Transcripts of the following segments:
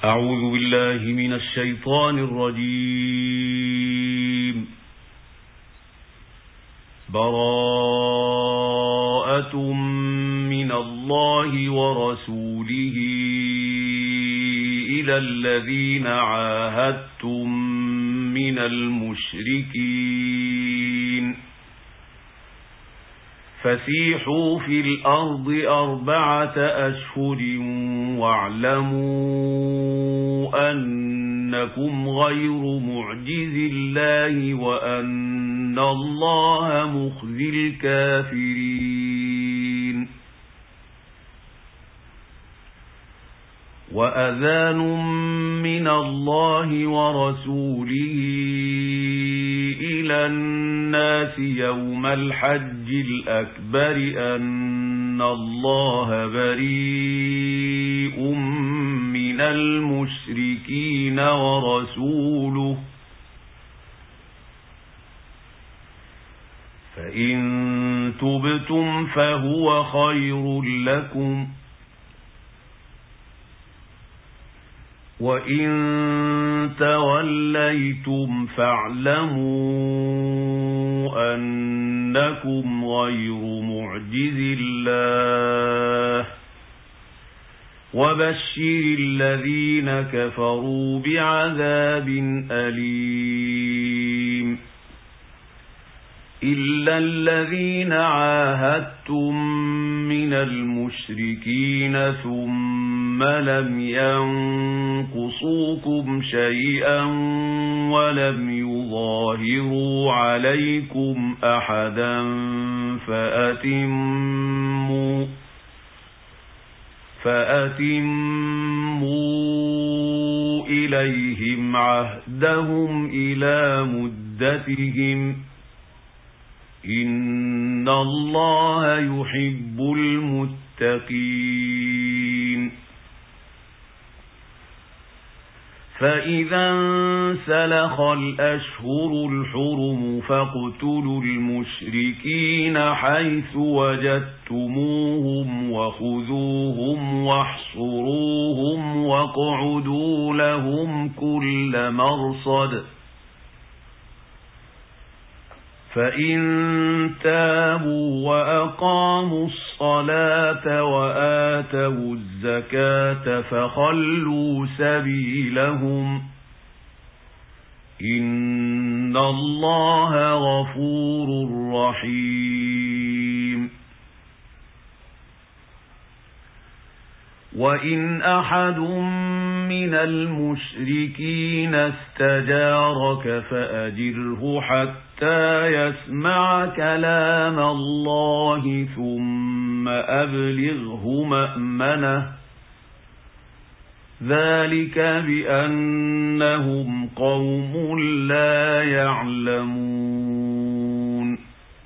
أعوذ بالله من الشيطان الرجيم. براءة من الله ورسوله إلى الذين عاهدتم من المشركين فسيحوا في الأرض 4 أشهر واعلموا أنكم غير معجز الله وأن الله مخزي الكافرين. وأذان من الله ورسوله إلى الناس يوم الحج الأكبر أن الله بريء من المشركين ورسوله فإن تبتم فهو خير لكم وإن توليتم فاعلموا أنكم غير معجز الله وبشر الذين كفروا بعذاب أليم. إلا الذين عاهدتم من المشركين ثم لم ينقصوكم شيئا ولم يظاهروا عليكم أحدا فأتموا إليهم عهدهم إلى مدتهم إن الله يحب المتقين. فإذا انسلخ الأشهر الحرم فاقتلوا المشركين حيث وجدتموهم وخذوهم واحصروهم واقعدوا لهم كل مرصد فإن تابوا وأقاموا الصلاة وآتوا الزكاة فخلوا سبيلهم إن الله غفور رحيم. وإن أحد من المشركين استجارك فأجره حتى يسمع كلام الله ثم أبلغه مأمنه ذلك بأنهم قوم لا يعلمون.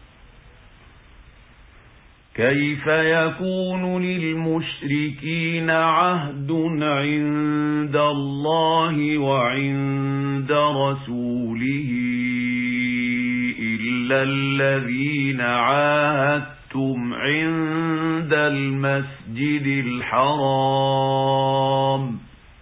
كيف يكون للمشركين عهد عند الله وعند رسوله إلا الذين عاهدتم عند المسجد الحرام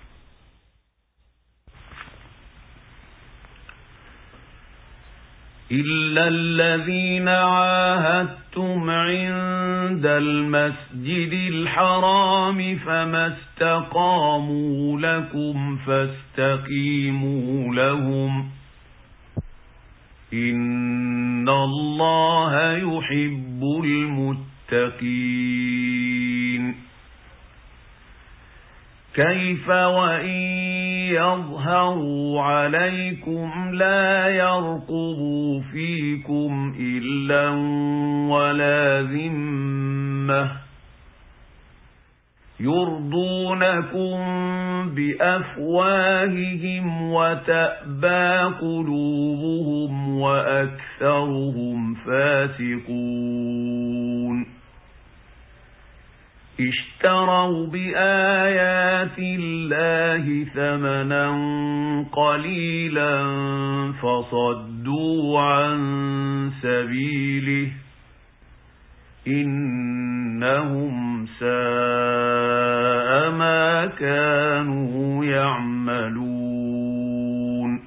إلا الذين عاهدتم عند المسجد الحرام فما استقاموا لكم فاستقيموا لهم إن الله يحب المتقين. كيف وإن يظهروا عليكم لا يرقبوا فيكم إلا ولا ذمة يرضونكم بأفواههم وتأبى قلوبهم وأكثرهم فاسقون. اشتروا بآيات الله ثمنا قليلا فصدوا عن سبيله إنهم ساء ما كانوا يعملون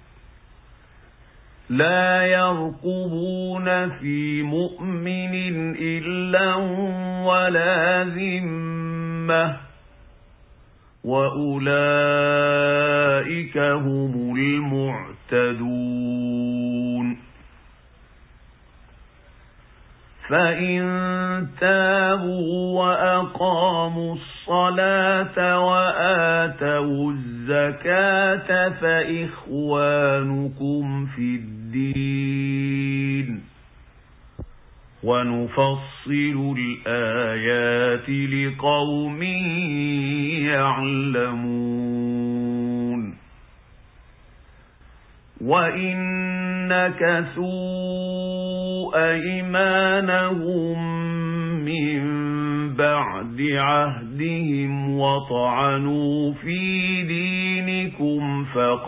لا يرقبون في مؤمن إلا ولا ذمة وأولئك هم المعتدون فإن تابوا وأقاموا الصلاة وآتوا الزكاة فإخوانكم في الدين ونفصل الآيات لقوم يعلمون وإن نكثوا أيمانهم من بعد عهدهم وطعنوا في دينكم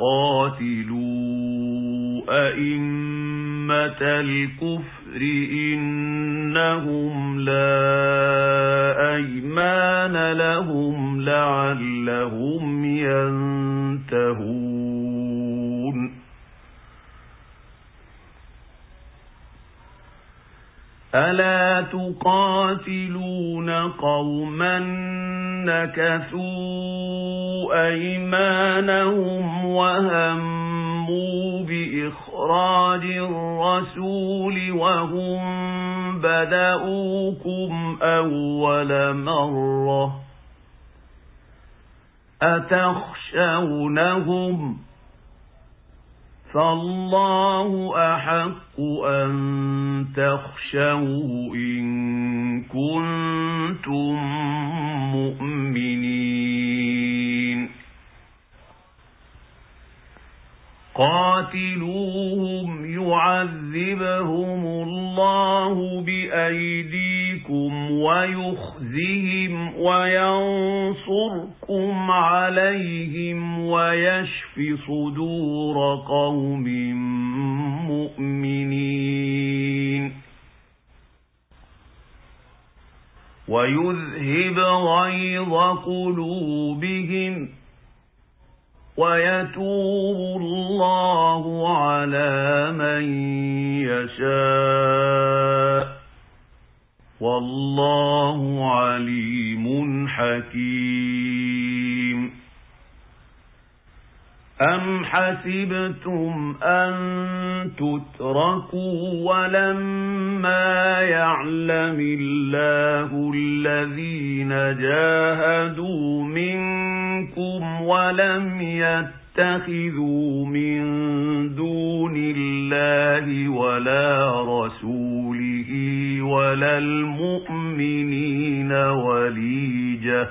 فقاتلوا أئمة الكفر إنهم لا أيمان لهم لعلهم ينتهون ألا تقاتلون قوما نكثوا أيمانهم وهموا بإخراج الرسول وهم بدأوكم أول مرة أتخشونهم فالله أحق أن تخشوه إن كنتم مؤمنين قاتلوهم يعذبهم الله بأيديكم ويخزهم وينصركم عليهم ويشف صدور قوم مؤمنين ويذهب غيظ قلوبهم ويتوب الله على من يشاء والله عليم حكيم أم حسبتم أن تتركوا ولما يعلم الله الذين جاهدوا منكم ولم يتخذوا من دون الله ولا رسوله ولا المؤمنين وليجة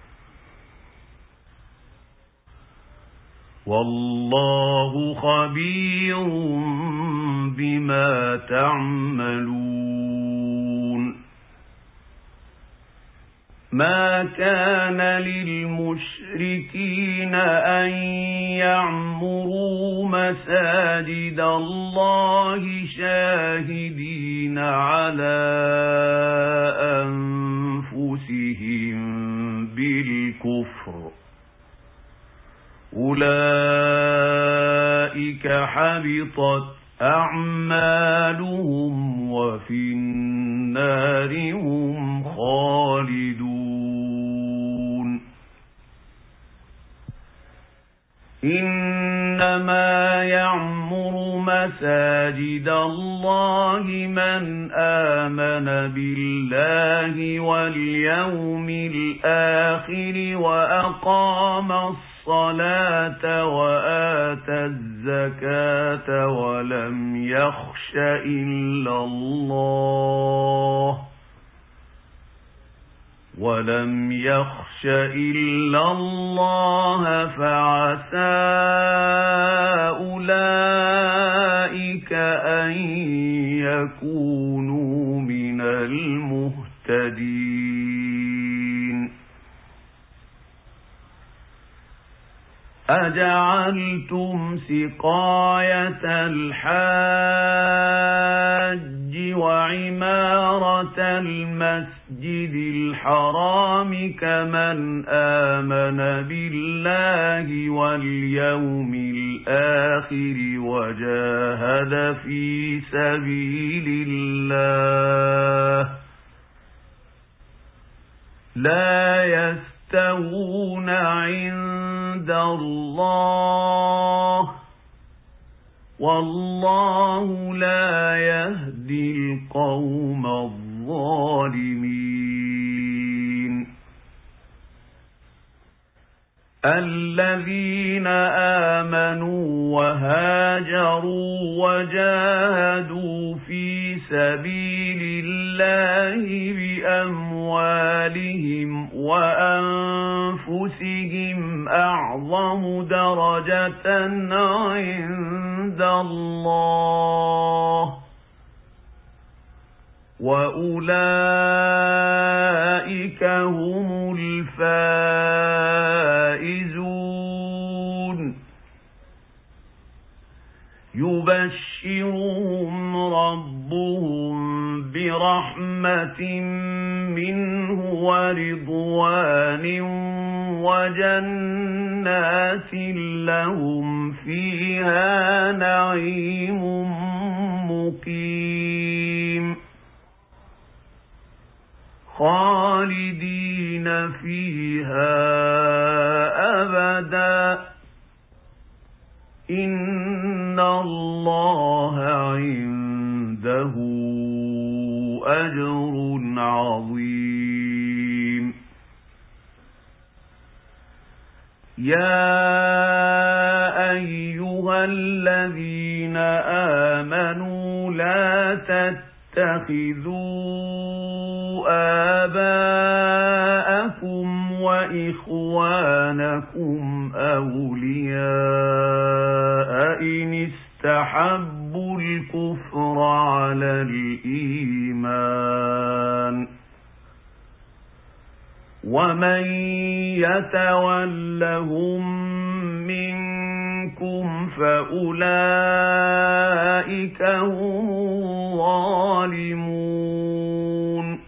والله خبير بما تعملون ما كان للمشركين أن يعمروا مساجد الله شاهدين على أنفسهم بالكفر أولئك حبطت أعمالهم وفي النار هم خالدون إنما يعمر مساجد الله من آمن بالله واليوم الآخر وأقام الصلاة وآتى الزكاة ولم يخش إلا الله فعسى أولئك أن يكونوا من المهتدين أجعلتم سقاية الحاج وعمارة المسجد الحرام كمن آمن بالله واليوم الآخر وجاهد في سبيل الله لا يستوون عند الله والله لا يهدي القوم الظالمين الذين آمنوا وهاجروا وجاهدوا في سبيل الله بأموالهم وأنفسهم أعظم درجة عند الله وأولئك هم الفائزون يبشرهم ربهم برحمة منه ورضوان وجنات لهم فيها نعيم مقيم خالدين فيها أبدا إن الله عنده أجر عظيم يا أيها الذين آمنوا لا تتخذوا آباءكم وإخوانكم أولياء إن استحبوا الكفر على الإيمان ومن يتولهم منكم فأولئك هم الظالمون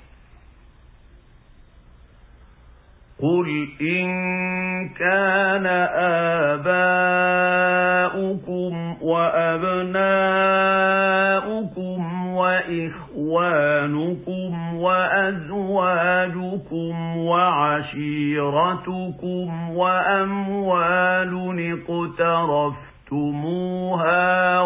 قل إن كان آباؤكم وأبناؤكم وإخوانكم وأزواجكم وعشيرتكم وأموال اقترفتموها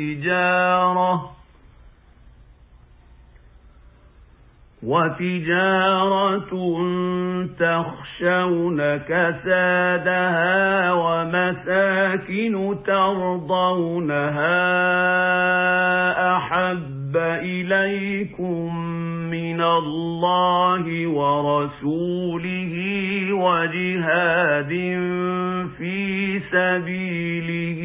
وتجارة تخشون كسادها ومساكن ترضونها أحب إليكم من الله ورسوله وجهاد في سبيله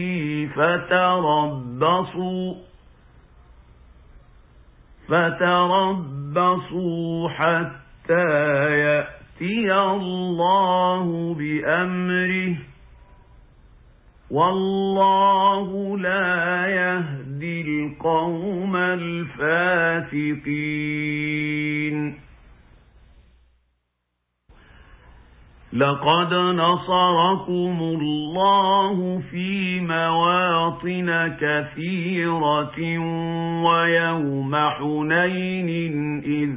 فتربصوا حتى يأتي الله بأمره والله لا يهدي القوم الفاسقين لقد نصركم الله في مواطن كثيرة ويوم حنين إذ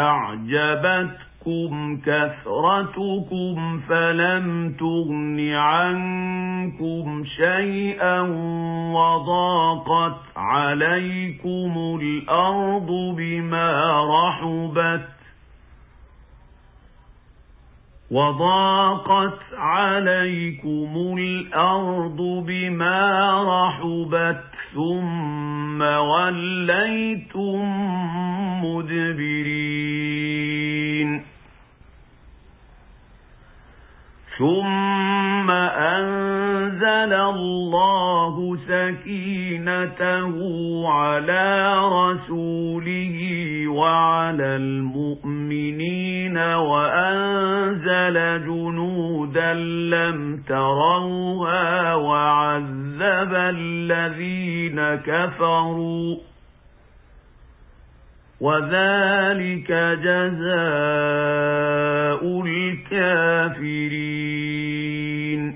أعجبتكم كثرتكم فلم تغن عنكم شيئا وضاقت عليكم الأرض بما رحبت ثم وليتم مدبرين ثم أنزل الله سكينته على رسوله وعلى المؤمنين وأنزل جنودا لم تروها وعذب الذين كفروا وذلك جزاء الكافرين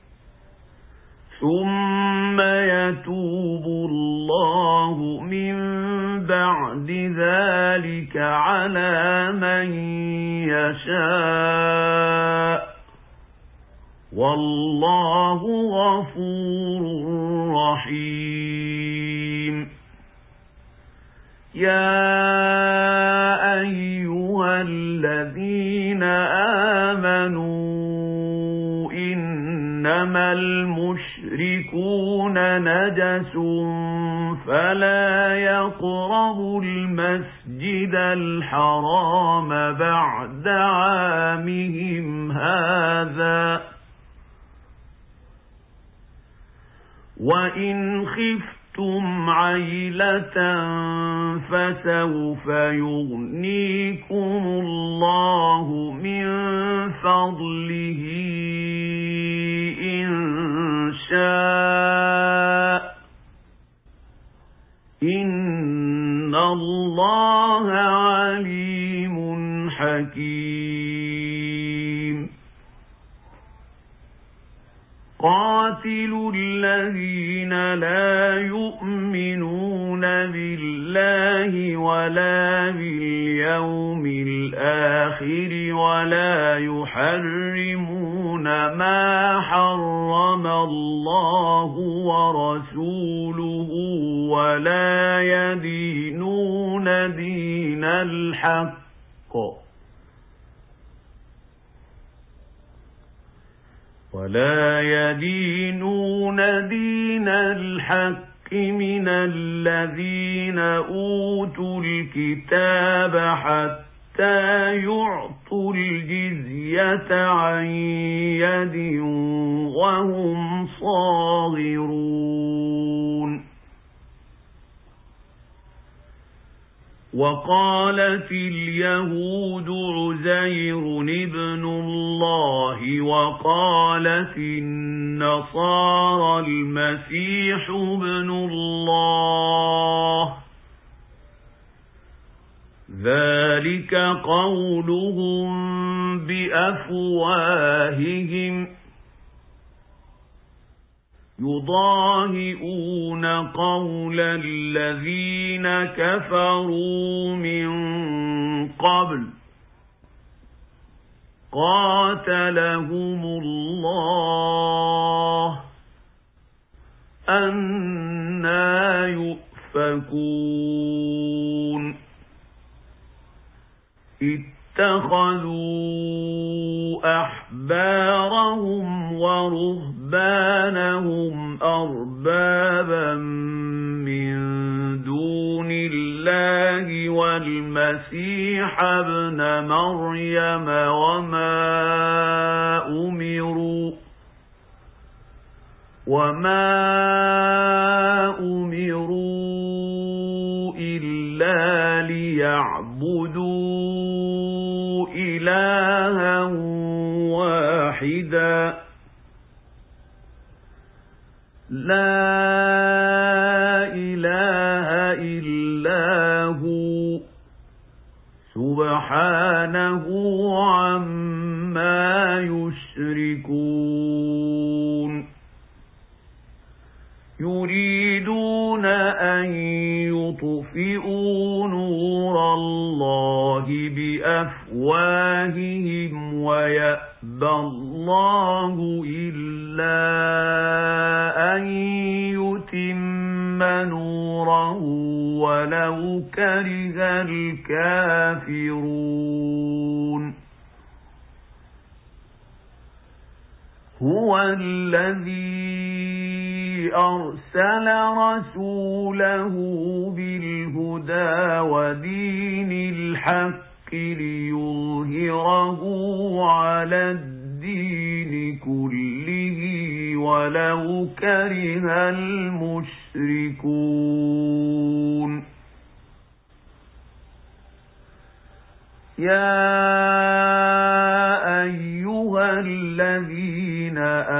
ثم يتوب الله من بعد ذلك على من يشاء والله غفور رحيم يا أيها الذين آمنوا إنما المشركون نجس فلا يقربوا المسجد الحرام بعد عامهم هذا وإن خفتم عيلة فسوف يغنيكم الله من فضله إن شاء إن الله عليم حكيم قاتلوا الذين لا يؤمنون بالله ولا باليوم الآخر ولا يحرمون ما حرم الله ورسوله ولا يدينون دين الحق من الذين أوتوا الكتاب حتى يعطوا الجزية عن يد وهم صاغرون وقالت اليهود عزير ابن الله وقالت النصارى المسيح ابن الله ذلك قولهم بأفواههم يضاهئون قول الذين كفروا من قبل قاتلهم الله أنى يؤفكون اتخذوا أحبارهم ورهبانهم أربابا من دون الله والمسيح ابن مريم وما أمروا إلا ليعبدوا إلها واحدا لا إله إلا هو سبحانه عما يشركون يريدون أن يطفئوا نور الله بأفواههم ويأبى الله إلا أن يتم نوره ولو كره الكافرون هو الذي أرسل رسوله بالهدى ودين الحق ليظهره على الدين كله ولو كره المشركون يا أيها الذين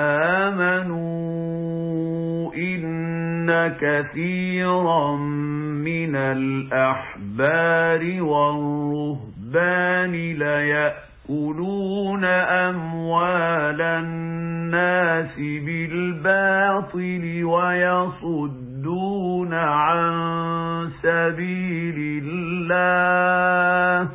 آمنوا إن كثيرا من الأحبار والرهبان ليأكلون أموال الناس بالباطل ويصدون عن سبيل الله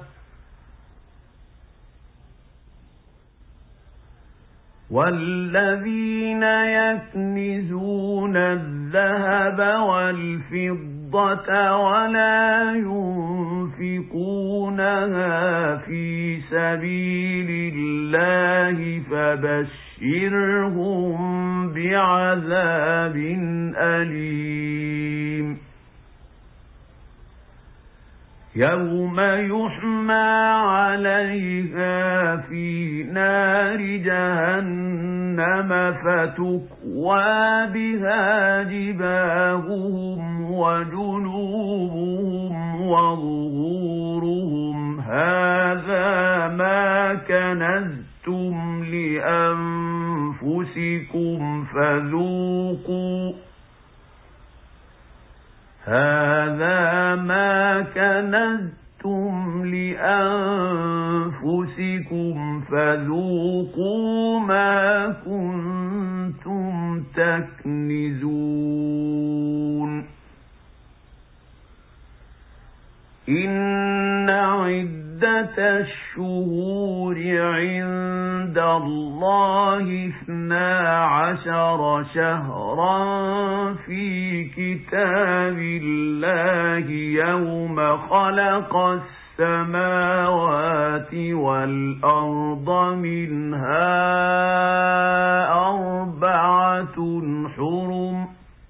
والذين يكنزون الذهب والفضة ولا ينفقونها في سبيل الله فبشرهم بعذاب أليم يوم يحمى عليها في نار جهنم فتكوى بها جباههم وجنوبهم وظهورهم هذا ما كنزتم لأنفسكم فذوقوا هذا ما كنزتم لأنفسكم فذوقوا ما كنتم تكنزون إن عدة الشهور عند الله 12 شهرا في كتاب الله يوم خلق السماوات والأرض منها 4 حرم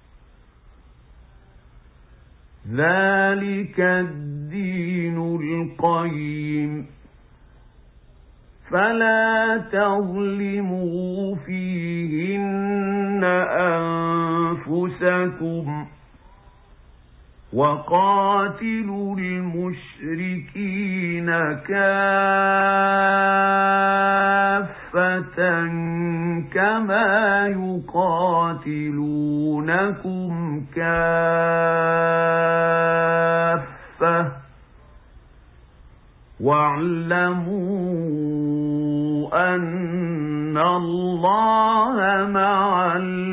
ذلك الدين القيم فلا تظلموا فيهن أنفسكم وقاتلوا المشركين كافة كما يقاتلونكم كافة واعلموا أن الله مع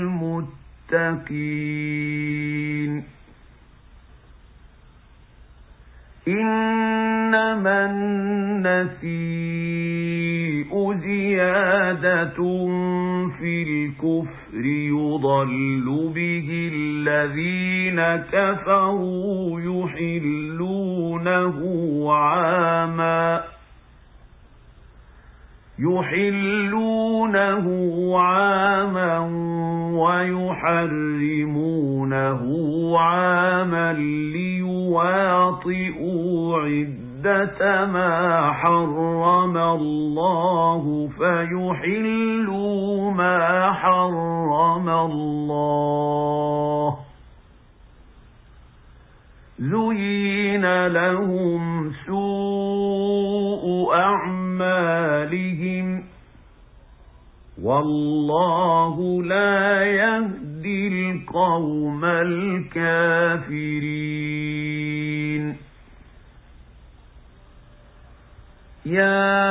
المتقين إنما النسيء زيادة في الكفر يضل به الذين كفروا يحلونه عاما ويحرمونه عاما ليواطئوا عدة ما حرم الله فيحلوا ما حرم الله زين لهم سوء أعمالهم والله لا يهدي القوم الكافرين يا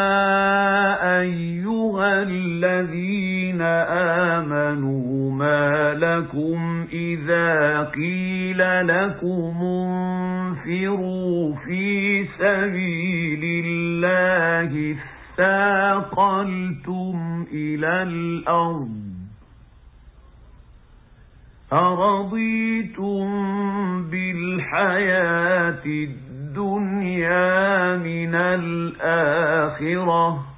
أيها الذين آمنوا ما لكم إذا قيل لكم انفروا في سبيل الله اثاقلتم إلى الأرض أرضيتم بالحياة الدنيا من الآخرة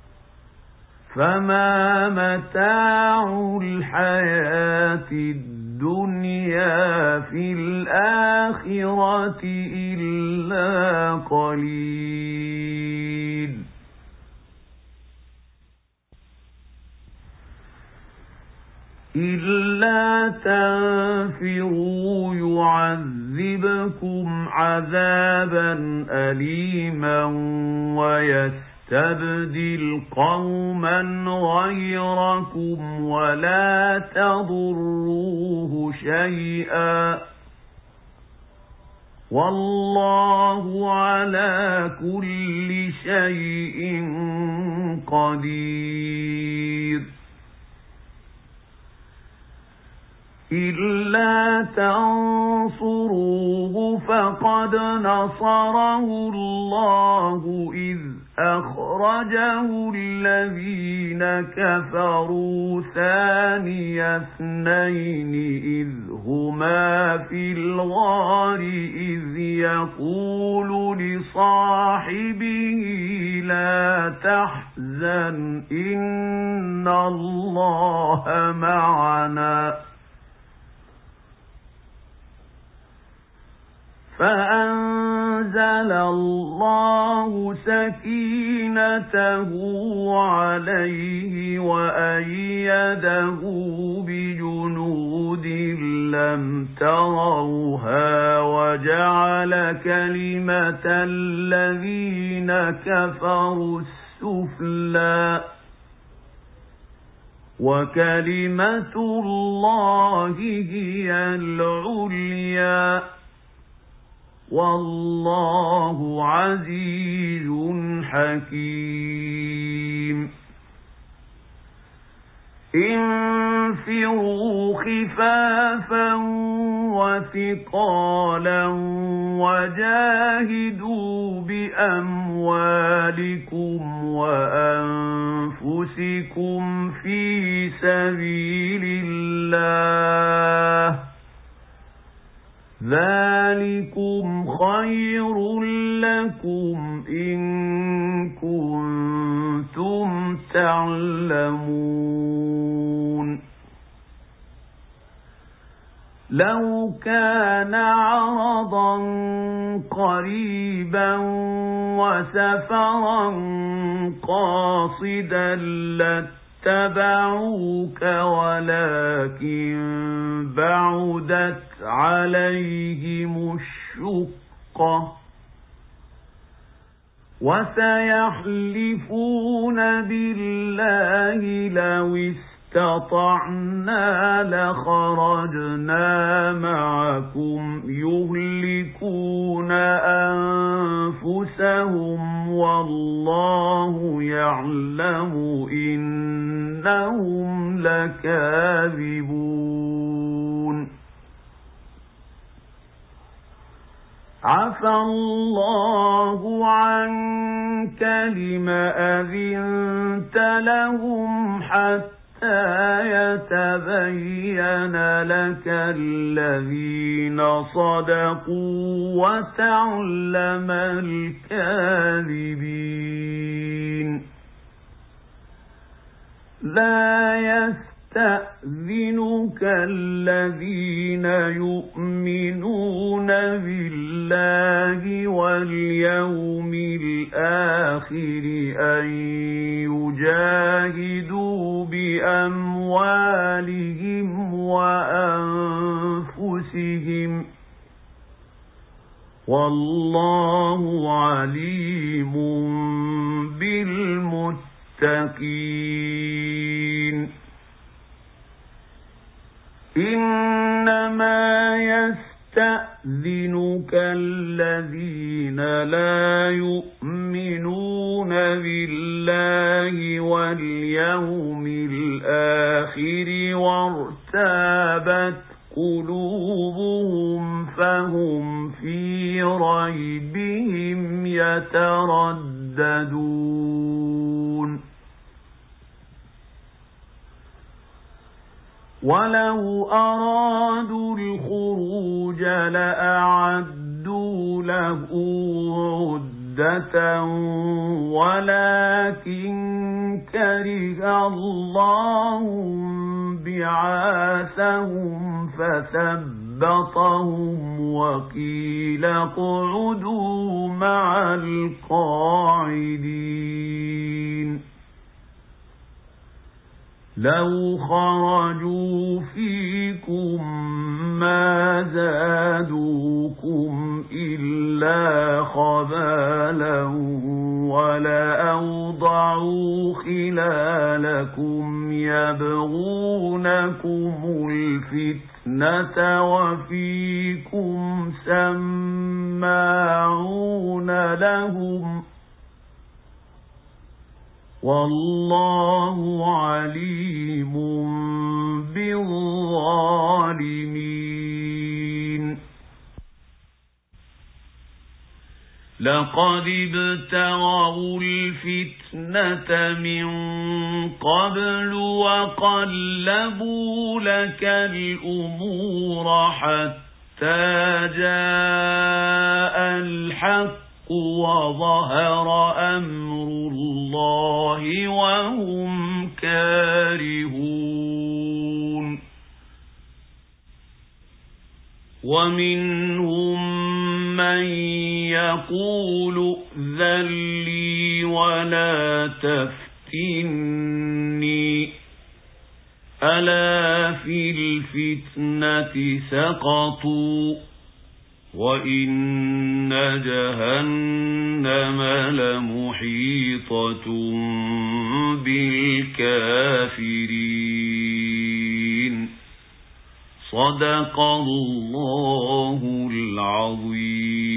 فما متاع الحياة الدنيا في الآخرة إلا قليل إلا تنفروا يعذبكم يعذبكم عذابا أليما ويستبدل قوما غيركم ولا تضروه شيئا والله على كل شيء قدير إلا تنصروه فقد نصره الله إذ أخرجه الذين كفروا ثاني اثنين إذ هما في الغار إذ يقول لصاحبه لا تحزن إن الله معنا فأنزل الله سكينته عليه وأيده بجنود لم تروها وجعل كلمة الذين كفروا السفلى وكلمة الله هي العليا والله عزيز حكيم انفروا خفافا وثقالا وجاهدوا بأموالكم وأنفسكم في سبيل الله ذلكم خير لكم إن كنتم تعلمون لو كان عرضا قريبا وسفرا قاصدا اتبعوك ولكن بعدت عليهم الشقة وسيحلفون بالله لو استطعنا لخرجنا معكم يهلكون أنفسهم والله يعلم إنهم لكاذبون عفى الله عنك لم أذنت لهم حتى يتبين لك الذين صدقوا وتعلم الكاذبين لا يستأذنك الذين يؤمنون بالله واليوم الآخر أن يجاهدوا بأموالهم وأنفسهم والله عليم بالمتقين إنما يستأذنك الذين لا يؤمنون بالله واليوم الآخر وارتابت قلوبهم فهم في ريبهم يترددون ولو أرادوا الخروج لأعدوا له عدة ولكن كره الله بعاثهم فثبطهم وقيل اقعدوا مع القاعدين لو خرجوا فيكم ما زادوكم إلا خبالا ولأوضعوا خلالكم يبغونكم الفتنة وفيكم سماعون لهم والله عليم بالظالمين لقد ابتغوا الفتنة من قبل وقلبوا لك الأمور حتى جاء الحق وظهر أمر الله وهم كارهون ومنهم من يقول ائذن لي ولا تفتني ألا في الفتنة سقطوا وإن جهنم لمحيطة بالكافرين صدق الله العظيم.